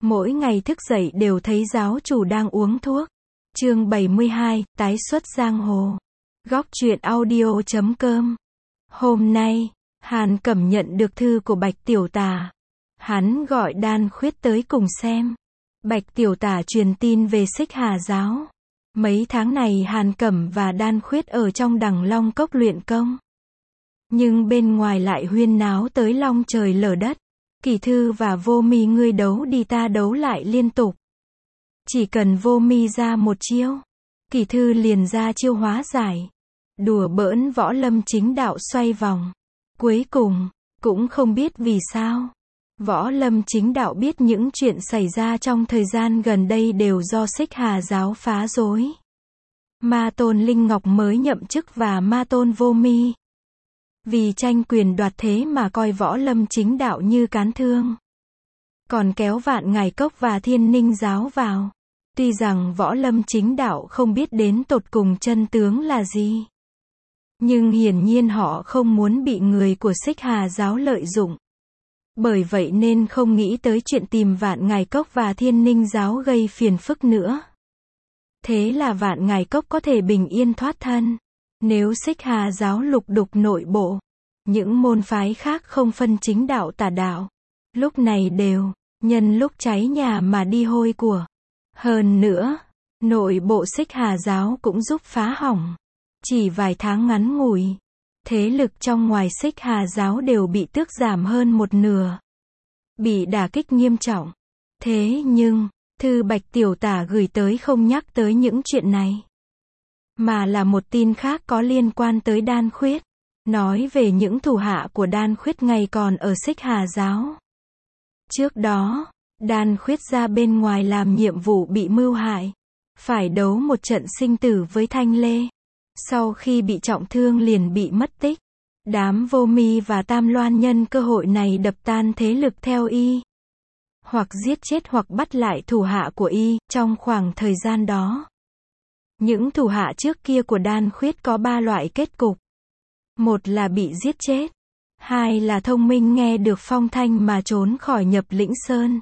Mỗi ngày thức dậy đều thấy giáo chủ đang uống thuốc. Chương 72, tái xuất giang hồ. Góc truyện audio.com. Hôm nay, Hàn Cẩm nhận được thư của Bạch Tiểu Tả. Hắn gọi Đan Khuyết tới cùng xem. Bạch Tiểu Tả truyền tin về Xích Hà giáo. Mấy tháng này Hàn Cẩm và Đan Khuyết ở trong Đằng Long Cốc luyện công. Nhưng bên ngoài lại huyên náo tới long trời lở đất. Kỳ Thư và Vô Mi ngươi đấu đi ta đấu lại liên tục. Chỉ cần Vô Mi ra một chiêu, Kỳ Thư liền ra chiêu hóa giải. Đùa bỡn võ lâm chính đạo xoay vòng. Cuối cùng, cũng không biết vì sao, võ lâm chính đạo biết những chuyện xảy ra trong thời gian gần đây đều do Xích Hà giáo phá rối. Ma Tôn Linh Ngọc mới nhậm chức và Ma Tôn Vô Mi, vì tranh quyền đoạt thế mà coi võ lâm chính đạo như cán thương. Còn kéo Vạn Ngài Cốc và Thiên Ninh giáo vào. Tuy rằng võ lâm chính đạo không biết đến tột cùng chân tướng là gì, nhưng hiển nhiên họ không muốn bị người của Xích Hà giáo lợi dụng. Bởi vậy nên không nghĩ tới chuyện tìm Vạn Ngài Cốc và Thiên Ninh giáo gây phiền phức nữa. Thế là Vạn Ngài Cốc có thể bình yên thoát thân. Nếu Xích Hà giáo lục đục nội bộ, những môn phái khác không phân chính đạo tà đạo, lúc này đều nhân lúc cháy nhà mà đi hôi của. Hơn nữa, nội bộ Xích Hà giáo cũng giúp phá hỏng. Chỉ vài tháng ngắn ngủi, thế lực trong ngoài Xích Hà giáo đều bị tước giảm hơn một nửa. Bị đả kích nghiêm trọng. Thế nhưng, thư Bạch Tiểu Tả gửi tới không nhắc tới những chuyện này, mà là một tin khác có liên quan tới Đan Khuyết. Nói về những thủ hạ của Đan Khuyết ngày còn ở Xích Hà giáo. Trước đó, Đan Khuyết ra bên ngoài làm nhiệm vụ bị mưu hại, phải đấu một trận sinh tử với Thanh Lê. Sau khi bị trọng thương liền bị mất tích. Đám Vô Mi và Tam Loan nhân cơ hội này đập tan thế lực theo y, hoặc giết chết hoặc bắt lại thủ hạ của y. Trong khoảng thời gian đó, những thủ hạ trước kia của Đan Khuyết có 3 loại kết cục. Một là bị giết chết. Hai là thông minh nghe được phong thanh mà trốn khỏi Nhập Lĩnh Sơn.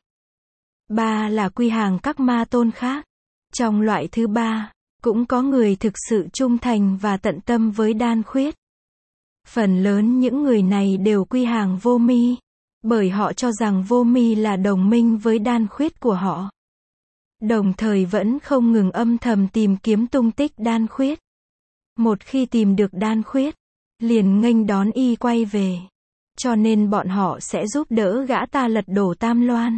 3 là quy hàng các ma tôn khác. Trong loại thứ 3, cũng có người thực sự trung thành và tận tâm với Đan Khuyết. Phần lớn những người này đều quy hàng Vô Mi, bởi họ cho rằng Vô Mi là đồng minh với Đan Khuyết của họ. Đồng thời vẫn không ngừng âm thầm tìm kiếm tung tích Đan Khuyết. Một khi tìm được Đan Khuyết, liền nghênh đón y quay về. Cho nên bọn họ sẽ giúp đỡ gã ta lật đổ Tam Loan.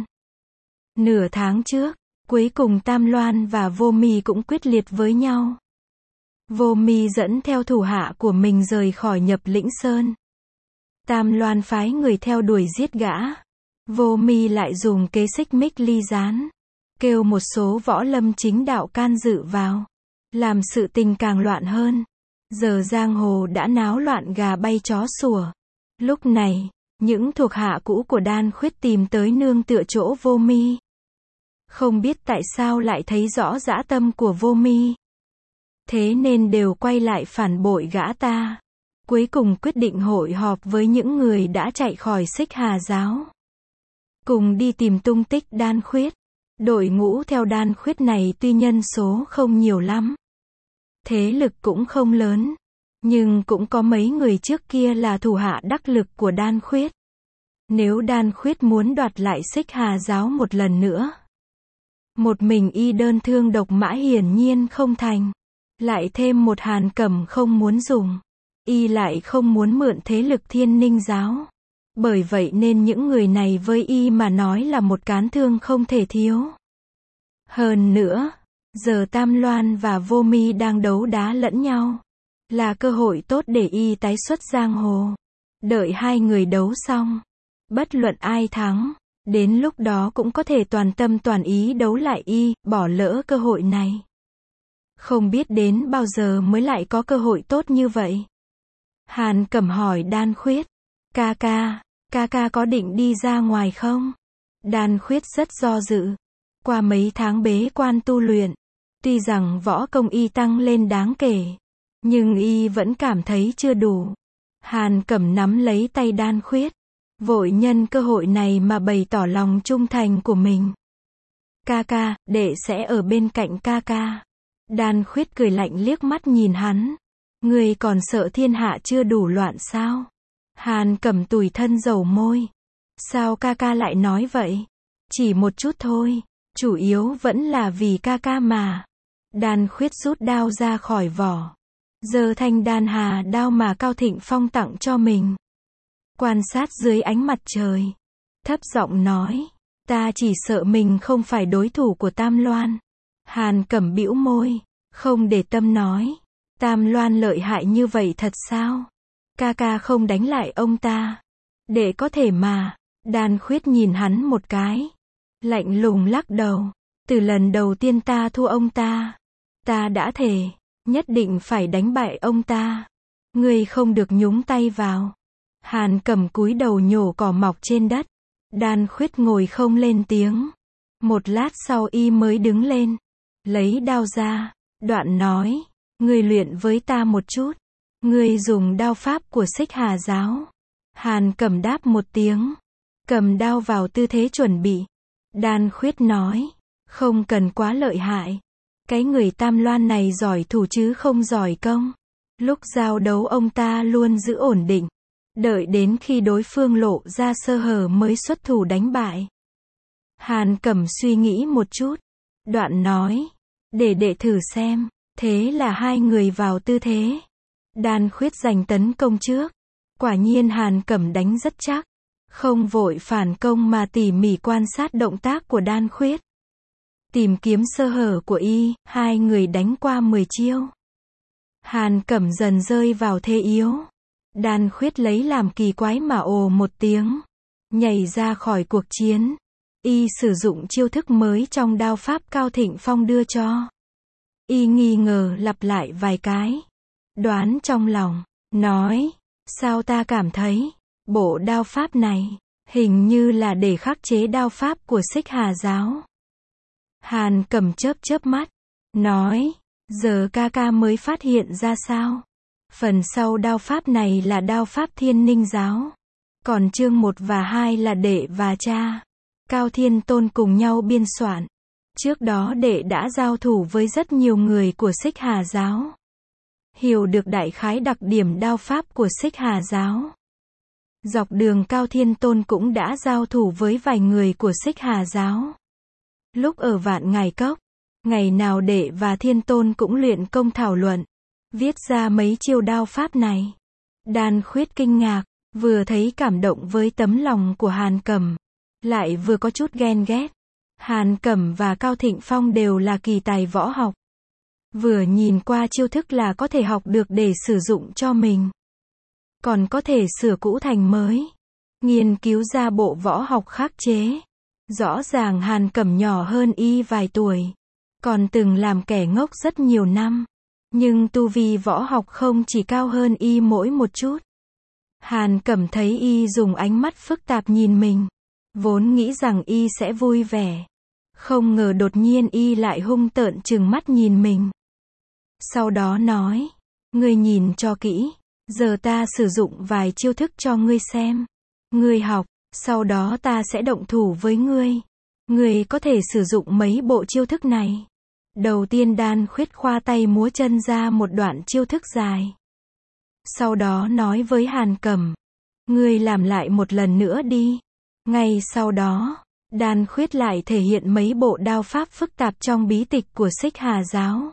Nửa tháng trước, cuối cùng Tam Loan và Vô Mi cũng quyết liệt với nhau. Vô Mi dẫn theo thủ hạ của mình rời khỏi Nhập Lĩnh Sơn. Tam Loan phái người theo đuổi giết gã. Vô Mi lại dùng kế xích mích ly gián, kêu một số võ lâm chính đạo can dự vào, làm sự tình càng loạn hơn. Giờ giang hồ đã náo loạn gà bay chó sủa. Lúc này, những thuộc hạ cũ của Đan Khuyết tìm tới nương tựa chỗ Vô Mi. Không biết tại sao lại thấy rõ dã tâm của Vô Mi, thế nên đều quay lại phản bội gã ta. Cuối cùng quyết định hội họp với những người đã chạy khỏi Xích Hà giáo, cùng đi tìm tung tích Đan Khuyết. Đội ngũ theo Đan Khuyết này tuy nhân số không nhiều lắm, thế lực cũng không lớn, nhưng cũng có mấy người trước kia là thủ hạ đắc lực của Đan Khuyết. Nếu Đan Khuyết muốn đoạt lại Xích Hà giáo một lần nữa, một mình y đơn thương độc mã hiển nhiên không thành. Lại thêm một Hàn Cẩm không muốn dùng, y lại không muốn mượn thế lực Thiên Ninh giáo. Bởi vậy nên những người này với y mà nói là một cán thương không thể thiếu. Hơn nữa, giờ Tam Loan và Vô Mi đang đấu đá lẫn nhau, là cơ hội tốt để y tái xuất giang hồ. Đợi hai người đấu xong, bất luận ai thắng, đến lúc đó cũng có thể toàn tâm toàn ý đấu lại y. Bỏ lỡ cơ hội này, không biết đến bao giờ mới lại có cơ hội tốt như vậy. Hàn Cẩm hỏi Đan Khuyết, ca ca có định đi ra ngoài không? Đan Khuyết rất do dự. Qua mấy tháng bế quan tu luyện, tuy rằng võ công y tăng lên đáng kể, nhưng y vẫn cảm thấy chưa đủ. Hàn Cẩm nắm lấy tay Đan Khuyết, vội nhân cơ hội này mà bày tỏ lòng trung thành của mình. Ca ca, đệ sẽ ở bên cạnh ca ca. Đan Khuyết cười lạnh liếc mắt nhìn hắn. Ngươi còn sợ thiên hạ chưa đủ loạn sao? Hàn Cẩm tủi thân dầu môi. Sao ca ca lại nói vậy? Chỉ một chút thôi, chủ yếu vẫn là vì ca ca mà. Đan Khuyết rút đao ra khỏi vỏ, giơ thanh đan hà đao mà Cao Thịnh Phong tặng cho mình. Quan sát dưới ánh mặt trời, thấp giọng nói, ta chỉ sợ mình không phải đối thủ của Tam Loan. Hàn Cẩm bĩu môi, không để tâm nói, Tam Loan lợi hại như vậy thật sao? Ca ca không đánh lại ông ta. Đệ có thể mà. Đan Khuyết nhìn hắn một cái, lạnh lùng lắc đầu. Từ lần đầu tiên ta thua ông ta đã thề, nhất định phải đánh bại ông ta. Ngươi không được nhúng tay vào. Hàn Cẩm cúi đầu nhổ cỏ mọc trên đất. Đan Khuyết ngồi không lên tiếng. Một lát sau y mới đứng lên, lấy đao ra, đoạn nói, ngươi luyện với ta một chút. Ngươi dùng đao pháp của Xích Hà giáo. Hàn Cẩm đáp một tiếng, cầm đao vào tư thế chuẩn bị. Đan Khuyết nói, không cần quá lợi hại. Cái người Tam Loan này giỏi thủ chứ không giỏi công. Lúc giao đấu ông ta luôn giữ ổn định, đợi đến khi đối phương lộ ra sơ hở mới xuất thủ đánh bại. Hàn Cẩm suy nghĩ một chút, đoạn nói, để đệ thử xem. Thế là hai người vào tư thế. Đan Khuyết giành tấn công trước. Quả nhiên Hàn Cẩm đánh rất chắc, không vội phản công mà tỉ mỉ quan sát động tác của Đan Khuyết, tìm kiếm sơ hở của y. Hai người đánh qua 10 chiêu, Hàn Cẩm dần rơi vào thế yếu. Đan Khuyết lấy làm kỳ quái mà ồ một tiếng, nhảy ra khỏi cuộc chiến. Y sử dụng chiêu thức mới trong đao pháp Cao Thịnh Phong đưa cho. Y nghi ngờ lặp lại vài cái, đoán trong lòng, nói, sao ta cảm thấy, bộ đao pháp này, hình như là để khắc chế đao pháp của Xích Hà giáo. Hàn Cẩm chớp chớp mắt, nói, giờ ca ca mới phát hiện ra sao? Phần sau đao pháp này là đao pháp Thiên Ninh giáo. Còn chương 1 và 2 là đệ và cha, Cao Thiên Tôn cùng nhau biên soạn. Trước đó đệ đã giao thủ với rất nhiều người của Xích Hà giáo, hiểu được đại khái đặc điểm đao pháp của Xích Hà giáo. Dọc đường Cao Thiên Tôn cũng đã giao thủ với vài người của Xích Hà giáo. Lúc ở Vạn Ngài Cốc, ngày nào đệ và Thiên Tôn cũng luyện công thảo luận, viết ra mấy chiêu đao pháp này. Đan Khuyết kinh ngạc, vừa thấy cảm động với tấm lòng của Hàn Cẩm, lại vừa có chút ghen ghét. Hàn Cẩm và Cao Thịnh Phong đều là kỳ tài võ học. Vừa nhìn qua chiêu thức là có thể học được để sử dụng cho mình. Còn có thể sửa cũ thành mới. Nghiên cứu ra bộ võ học khắc chế. Rõ ràng Hàn Cẩm nhỏ hơn y vài tuổi. Còn từng làm kẻ ngốc rất nhiều năm. Nhưng tu vi võ học không chỉ cao hơn y mỗi một chút. Hàn Cẩm thấy y dùng ánh mắt phức tạp nhìn mình, vốn nghĩ rằng y sẽ vui vẻ. Không ngờ đột nhiên y lại hung tợn trừng mắt nhìn mình. Sau đó nói, ngươi nhìn cho kỹ, giờ ta sử dụng vài chiêu thức cho ngươi xem. Ngươi học, sau đó ta sẽ động thủ với ngươi. Ngươi có thể sử dụng mấy bộ chiêu thức này. Đầu tiên Đan Khuyết khoa tay múa chân ra một đoạn chiêu thức dài. Sau đó nói với Hàn Cẩm, ngươi làm lại một lần nữa đi. Ngay sau đó, Đan Khuyết lại thể hiện mấy bộ đao pháp phức tạp trong bí tịch của Xích Hà giáo.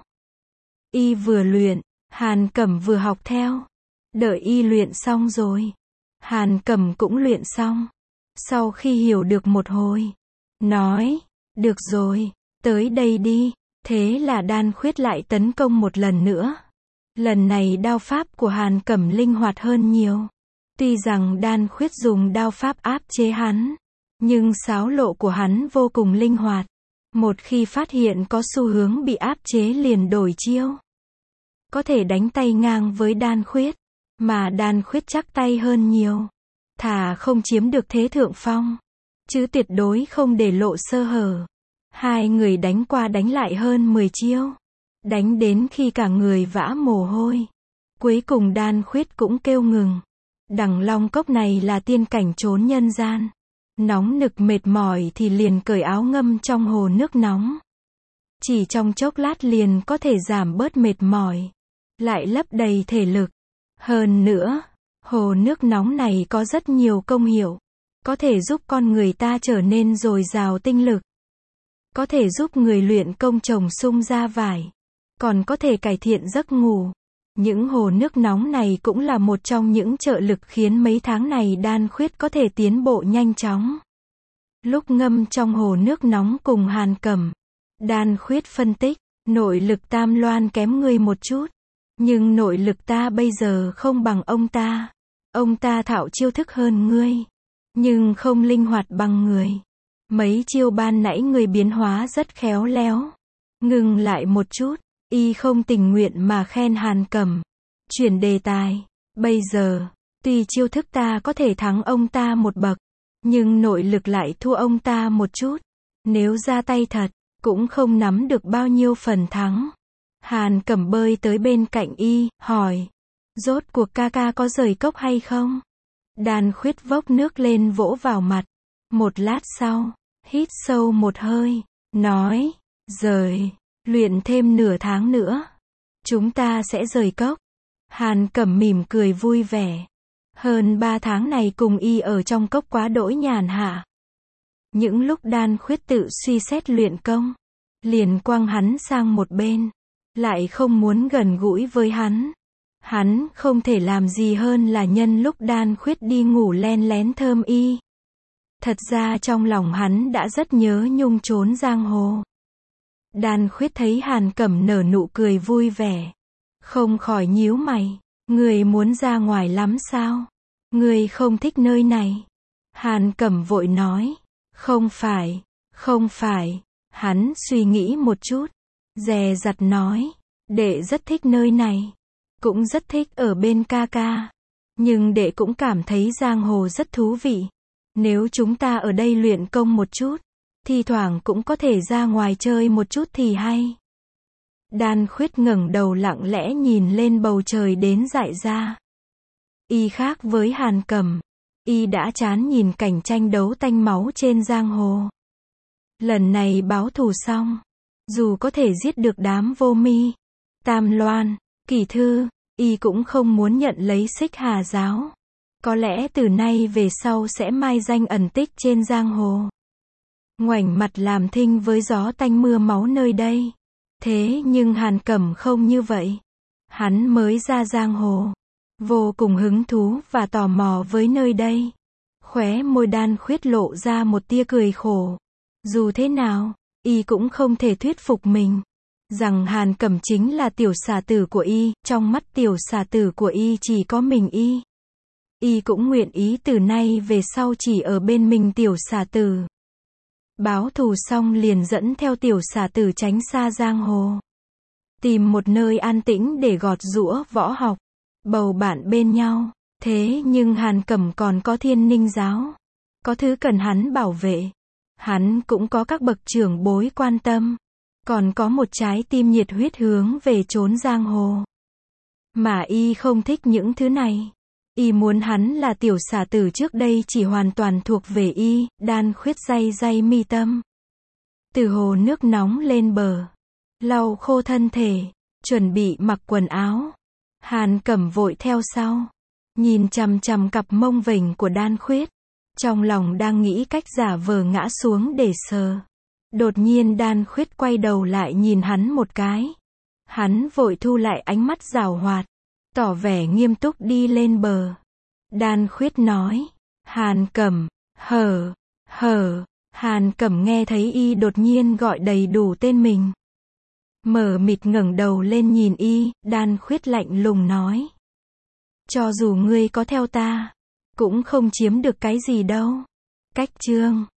Y vừa luyện, Hàn Cẩm vừa học theo. Đợi y luyện xong rồi, Hàn Cẩm cũng luyện xong. Sau khi hiểu được một hồi, nói, được rồi, tới đây đi. Thế là Đan Khuyết lại tấn công một lần nữa. Lần này đao pháp của Hàn Cẩm linh hoạt hơn nhiều. Tuy rằng Đan Khuyết dùng đao pháp áp chế hắn, nhưng xáo lộ của hắn vô cùng linh hoạt. Một khi phát hiện có xu hướng bị áp chế liền đổi chiêu. Có thể đánh tay ngang với Đan Khuyết, mà Đan Khuyết chắc tay hơn nhiều. Thà không chiếm được thế thượng phong, chứ tuyệt đối không để lộ sơ hở. Hai người đánh qua đánh lại hơn 10 chiêu. Đánh đến khi cả người vã mồ hôi. Cuối cùng Đan Khuyết cũng kêu ngừng. Đằng Long Cốc này là tiên cảnh trốn nhân gian. Nóng nực mệt mỏi thì liền cởi áo ngâm trong hồ nước nóng. Chỉ trong chốc lát liền có thể giảm bớt mệt mỏi, lại lấp đầy thể lực. Hơn nữa, hồ nước nóng này có rất nhiều công hiệu. Có thể giúp con người ta trở nên dồi dào tinh lực. Có thể giúp người luyện công trồng sung ra vải. Còn có thể cải thiện giấc ngủ. Những hồ nước nóng này cũng là một trong những trợ lực khiến mấy tháng này Đan Khuyết có thể tiến bộ nhanh chóng. Lúc ngâm trong hồ nước nóng cùng Hàn Cẩm, Đan Khuyết phân tích, nội lực Tam Loan kém ngươi một chút. Nhưng nội lực ta bây giờ không bằng ông ta. Ông ta thạo chiêu thức hơn ngươi. Nhưng không linh hoạt bằng người. Mấy chiêu ban nãy người biến hóa rất khéo léo. Ngừng lại một chút, y không tình nguyện mà khen Hàn Cẩm. Chuyển đề tài. Bây giờ, tuy chiêu thức ta có thể thắng ông ta một bậc, nhưng nội lực lại thua ông ta một chút. Nếu ra tay thật, cũng không nắm được bao nhiêu phần thắng. Hàn Cẩm bơi tới bên cạnh y, hỏi. Rốt cuộc ca ca có rời cốc hay không? Đan Khuyết vốc nước lên vỗ vào mặt. Một lát sau, hít sâu một hơi, nói. Rời, luyện thêm nửa tháng nữa. Chúng ta sẽ rời cốc. Hàn Cẩm mỉm cười vui vẻ. Hơn 3 tháng này cùng y ở trong cốc quá đỗi nhàn hạ. Những lúc Đan Khuyết tự suy xét luyện công, liền quăng hắn sang một bên. Lại không muốn gần gũi với hắn. Hắn không thể làm gì hơn là nhân lúc Đan Khuyết đi ngủ len lén thơm y. Thật ra trong lòng hắn đã rất nhớ nhung chốn giang hồ. Đan Khuyết thấy Hàn Cẩm nở nụ cười vui vẻ, không khỏi nhíu mày. Người muốn ra ngoài lắm sao? Người không thích nơi này? Hàn Cẩm vội nói. Không phải. Hắn suy nghĩ một chút, dè dặt nói. Đệ rất thích nơi này. Cũng rất thích ở bên ca ca. Nhưng đệ cũng cảm thấy giang hồ rất thú vị. Nếu chúng ta ở đây luyện công một chút, thi thoảng cũng có thể ra ngoài chơi một chút thì hay. Đan Khuyết ngẩng đầu lặng lẽ nhìn lên bầu trời đến dại ra. Y khác với Hàn Cẩm. Y đã chán nhìn cảnh tranh đấu tanh máu trên giang hồ. Lần này báo thù xong, dù có thể giết được đám Vô Mi, Tam Loan, Kỳ Thư, y cũng không muốn nhận lấy Xích Hà giáo. Có lẽ từ nay về sau sẽ mai danh ẩn tích trên giang hồ. Ngoảnh mặt làm thinh với gió tanh mưa máu nơi đây. Thế nhưng Hàn Cẩm không như vậy. Hắn mới ra giang hồ, vô cùng hứng thú và tò mò với nơi đây. Khóe môi Đan Khuyết lộ ra một tia cười khổ. Dù thế nào, y cũng không thể thuyết phục mình rằng Hàn Cẩm chính là tiểu xà tử của y. Trong mắt tiểu xà tử của y chỉ có mình y. Y cũng nguyện ý từ nay về sau chỉ ở bên mình tiểu xà tử. Báo thù xong liền dẫn theo tiểu xà tử tránh xa giang hồ. Tìm một nơi an tĩnh để gọt giũa võ học, bầu bạn bên nhau. Thế nhưng Hàn Cẩm còn có Thiên Ninh giáo. Có thứ cần hắn bảo vệ. Hắn cũng có các bậc trưởng bối quan tâm. Còn có một trái tim nhiệt huyết hướng về chốn giang hồ. Mà y không thích những thứ này. Y muốn hắn là tiểu xà tử trước đây chỉ hoàn toàn thuộc về y. Đan Khuyết day day mi tâm. Từ hồ nước nóng lên bờ, lau khô thân thể, chuẩn bị mặc quần áo. Hàn Cẩm vội theo sau, nhìn chằm chằm cặp mông vểnh của Đan Khuyết, trong lòng đang nghĩ cách giả vờ ngã xuống để sờ. Đột nhiên Đan Khuyết quay đầu lại nhìn hắn một cái. Hắn vội thu lại ánh mắt giảo hoạt, tỏ vẻ nghiêm túc đi lên bờ. Đan Khuyết nói, Hàn Cẩm, Hàn Cẩm nghe thấy y đột nhiên gọi đầy đủ tên mình. Mờ mịt ngẩng đầu lên nhìn y. Đan Khuyết lạnh lùng nói. Cho dù ngươi có theo ta, cũng không chiếm được cái gì đâu. Cách chương